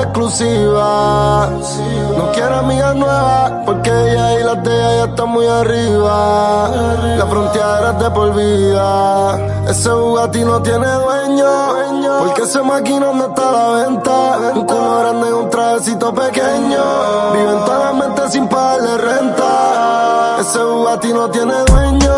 exclusiva. No quiere amigas nuevas porque ella y las de ella ya están muy arriba. La frontera es de por vida. Ese Bugatti no tiene dueño porque ese maquinón no está a la venta. Un culo grande y un trajecito pequeño. Vive en toda la mente sin pagarle renta. Ese Bugatti no tiene dueño.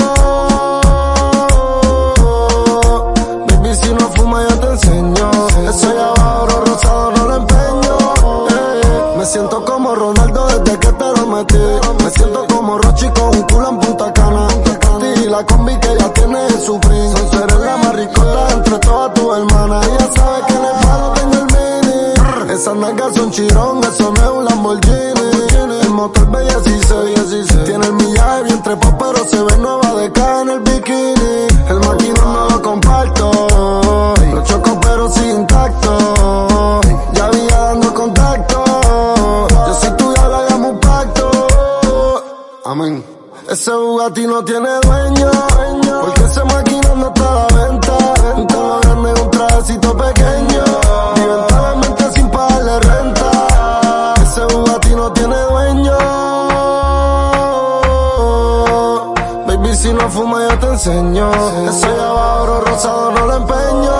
Baby, si no fuma yo te enseño. Eso ya va oro rosado, no lo empeño. Me siento como Ronaldo desde que te lo metí. Me siento como Rochi con un culo en Punta Cana. Y la combi que ya tiene en su print. Son eres la más ricota entre todas tus hermanas. Ella sabe que en el palo tengo el mini. Esas nalgas son chirón, eso no es un Lamborghini. El motor B16 tiene el millaje bien trepado, pero se ve nueva de cara en el bikini. El maquinón no lo comparto, lo choco pero sin intacto. Ya había dando contacto, yo soy tuya, ahora hagamos un pacto. Amén. Ese Bugatti no tiene dueño, porque ese maquinón no está a la venta. Un culo grande y un trajecito pequeño. Vive en toda la mente sin pagarle renta. Ese Bugatti no tiene dueño. Baby, si no fuma yo te enseño. Eso ya va oro rosado, no lo empeño.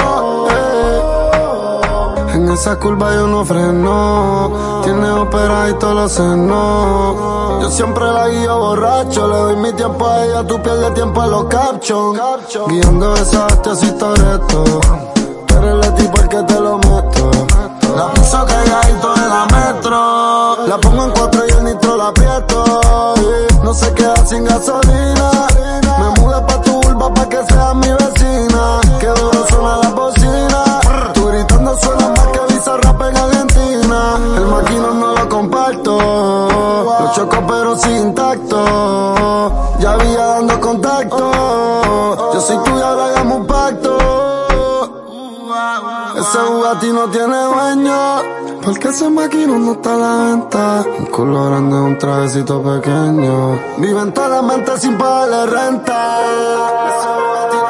En esa curva yo no freno. Tiene operadito los senos. Yo siempre la guío borracho. Le doy mi tiempo a ella, tú pierdes tiempo en los captions. Guiando esa bestia si Toretto. Tú eres el tipo el que te lo meto. La piso cargadito de la metro. La pongo en 4 y el nitro la aprieto. No se queda sin gasolina. Me mudé pa' tu urba pa' que seas mi vecina. Que duro suena la bocina. Tú gritando suena más que Bizarrap en Argentina. El maquinón no lo comparto. Lo choco pero sin tacto. Ya había dando contacto. Yo soy tuya, ahora hagamos un pacto. Ese Bugatti no tiene dueño, porque ese maquinón no está a la venta. Un culo grande, un trajecito pequeño. Vive en toda la mente sin pagarle renta. Ese Bugatti no